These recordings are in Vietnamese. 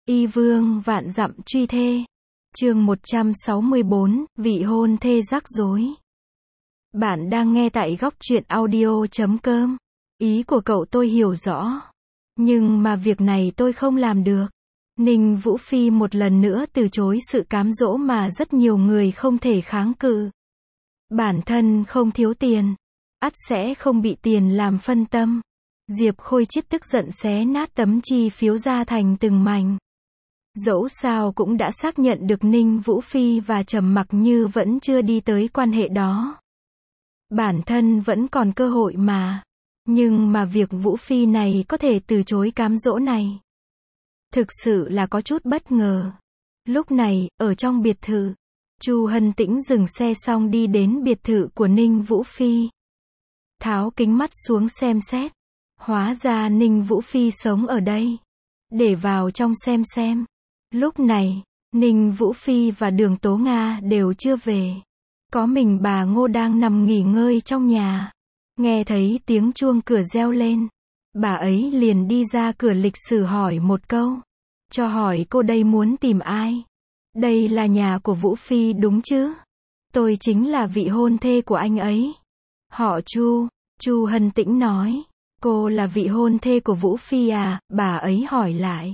Y vương vạn dặm truy thê. Chương 164, vị hôn thê rắc rối. Bạn đang nghe tại góc truyện audio.com. Ý của cậu tôi hiểu rõ. Nhưng mà việc này tôi không làm được. Ninh Vũ Phi một lần nữa từ chối sự cám dỗ mà rất nhiều người không thể kháng cự. Bản thân không thiếu tiền, ắt sẽ không bị tiền làm phân tâm. Diệp Khôi Chiết tức giận xé nát tấm chi phiếu ra thành từng mảnh. Dẫu sao cũng đã xác nhận được Ninh Vũ Phi và Trầm Mặc Như vẫn chưa đi tới quan hệ đó. Bản thân vẫn còn cơ hội mà. Nhưng mà việc Vũ Phi này có thể từ chối cám dỗ này, thực sự là có chút bất ngờ. Lúc này, ở trong biệt thự, Chu Hân Tĩnh dừng xe xong đi đến biệt thự của Ninh Vũ Phi. Tháo kính mắt xuống xem xét. Hóa ra Ninh Vũ Phi sống ở đây. Để vào trong xem. Lúc này, Ninh Vũ Phi và Đường Tố Nga đều chưa về. Có mình bà Ngô đang nằm nghỉ ngơi trong nhà. Nghe thấy tiếng chuông cửa reo lên, bà ấy liền đi ra cửa lịch sử hỏi một câu. Cho hỏi cô đây muốn tìm ai? Đây là nhà của Vũ Phi đúng chứ? Tôi chính là vị hôn thê của anh ấy. Họ Chu, Chu Hân Tĩnh nói. Cô là vị hôn thê của Vũ Phi à? Bà ấy hỏi lại.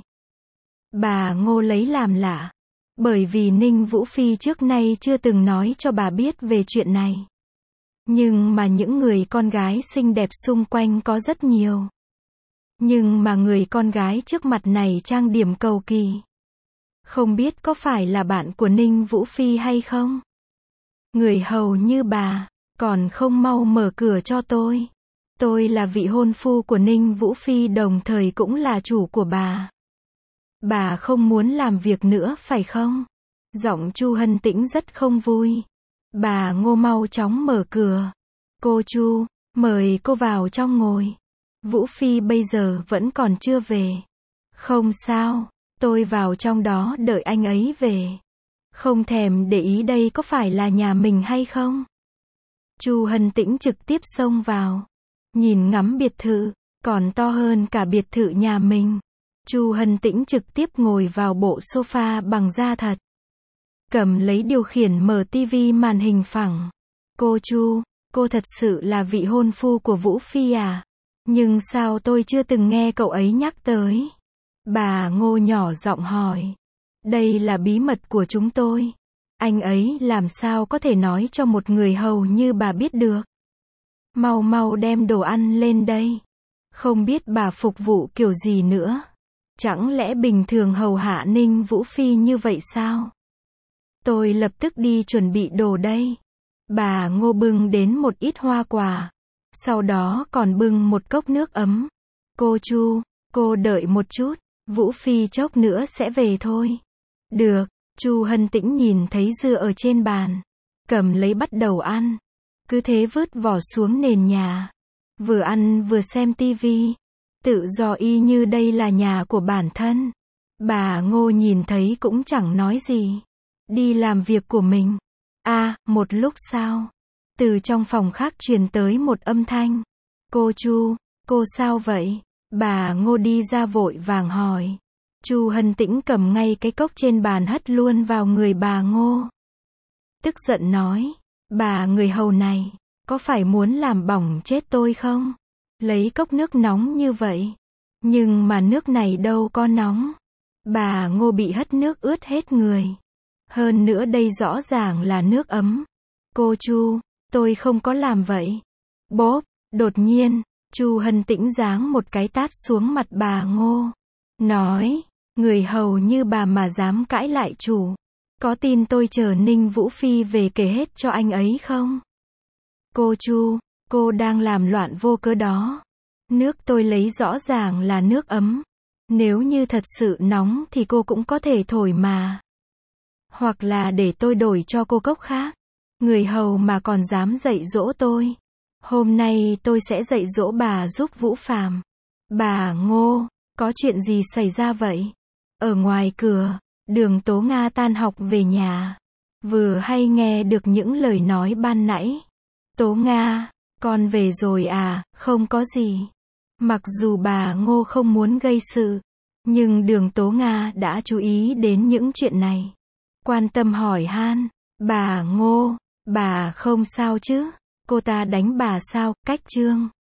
Bà Ngô lấy làm lạ. Bởi vì Ninh Vũ Phi trước nay chưa từng nói cho bà biết về chuyện này. Nhưng mà những người con gái xinh đẹp xung quanh có rất nhiều. Nhưng mà người con gái trước mặt này trang điểm cầu kỳ. Không biết có phải là bạn của Ninh Vũ Phi hay không? Người hầu như bà, còn không mau mở cửa cho tôi. Tôi là vị hôn phu của Ninh Vũ Phi đồng thời cũng là chủ của bà. Bà không muốn làm việc nữa phải không? Giọng Chu Hân Tĩnh rất không vui. Bà Ngô mau chóng mở cửa. Cô Chu, mời cô vào trong ngồi. Vũ Phi bây giờ vẫn còn chưa về. Không sao, tôi vào trong đó đợi anh ấy về. Không thèm để ý đây có phải là nhà mình hay không? Chu Hân Tĩnh trực tiếp xông vào. Nhìn ngắm biệt thự, còn to hơn cả biệt thự nhà mình. Chu Hân Tĩnh trực tiếp ngồi vào bộ sofa bằng da thật. Cầm lấy điều khiển mở tivi màn hình phẳng. Cô Chu, cô thật sự là vị hôn phu của Vũ Phi à? Nhưng sao tôi chưa từng nghe cậu ấy nhắc tới? Bà Ngô nhỏ giọng hỏi. Đây là bí mật của chúng tôi. Anh ấy làm sao có thể nói cho một người hầu như bà biết được? Mau mau đem đồ ăn lên đây. Không biết bà phục vụ kiểu gì nữa. Chẳng lẽ bình thường hầu hạ Ninh Vũ Phi như vậy sao? Tôi lập tức đi chuẩn bị đồ đây. Bà Ngô bưng đến một ít hoa quả. Sau đó còn bưng một cốc nước ấm. Cô Chu, cô đợi một chút. Vũ Phi chốc nữa sẽ về thôi. Được, Chu Hân Tĩnh nhìn thấy dưa ở trên bàn. Cầm lấy bắt đầu ăn. Cứ thế vứt vỏ xuống nền nhà. Vừa ăn vừa xem tivi. Tự do y như đây là nhà của bản thân. Bà Ngô nhìn thấy cũng chẳng nói gì. Đi làm việc của mình. Một lúc sau, từ trong phòng khác truyền tới một âm thanh. Cô Chu, cô sao vậy? Bà Ngô đi ra vội vàng hỏi. Chu Hân Tĩnh cầm ngay cái cốc trên bàn hất luôn vào người bà Ngô. Tức giận nói. Bà người hầu này, có phải muốn làm bỏng chết tôi không? Lấy cốc nước nóng như vậy. Nhưng mà nước này đâu có nóng. Bà Ngô bị hất nước ướt hết người. Hơn nữa đây rõ ràng là nước ấm. Cô Chu, tôi không có làm vậy. Bốp, đột nhiên, Chu Hân Tĩnh giáng một cái tát xuống mặt bà Ngô. Nói, người hầu như bà mà dám cãi lại chủ. Có tin tôi chờ Ninh Vũ Phi về kể hết cho anh ấy không? Cô Chu, cô đang làm loạn vô cớ đó. Nước tôi lấy rõ ràng là nước ấm. Nếu như thật sự nóng thì cô cũng có thể thổi mà. Hoặc là để tôi đổi cho cô cốc khác. Người hầu mà còn dám dạy dỗ tôi. Hôm nay tôi sẽ dạy dỗ bà giúp Vũ Phàm. Bà Ngô, có chuyện gì xảy ra vậy? Ở ngoài cửa, Đường Tố Nga tan học về nhà. Vừa hay nghe được những lời nói ban nãy. Tố Nga, con về rồi à? Không có gì. Mặc dù bà Ngô không muốn gây sự, Nhưng Đường Tố Nga đã chú ý đến những chuyện này. Quan tâm hỏi han, bà Ngô, bà không sao chứ? Cô ta đánh bà sao? Cách Trương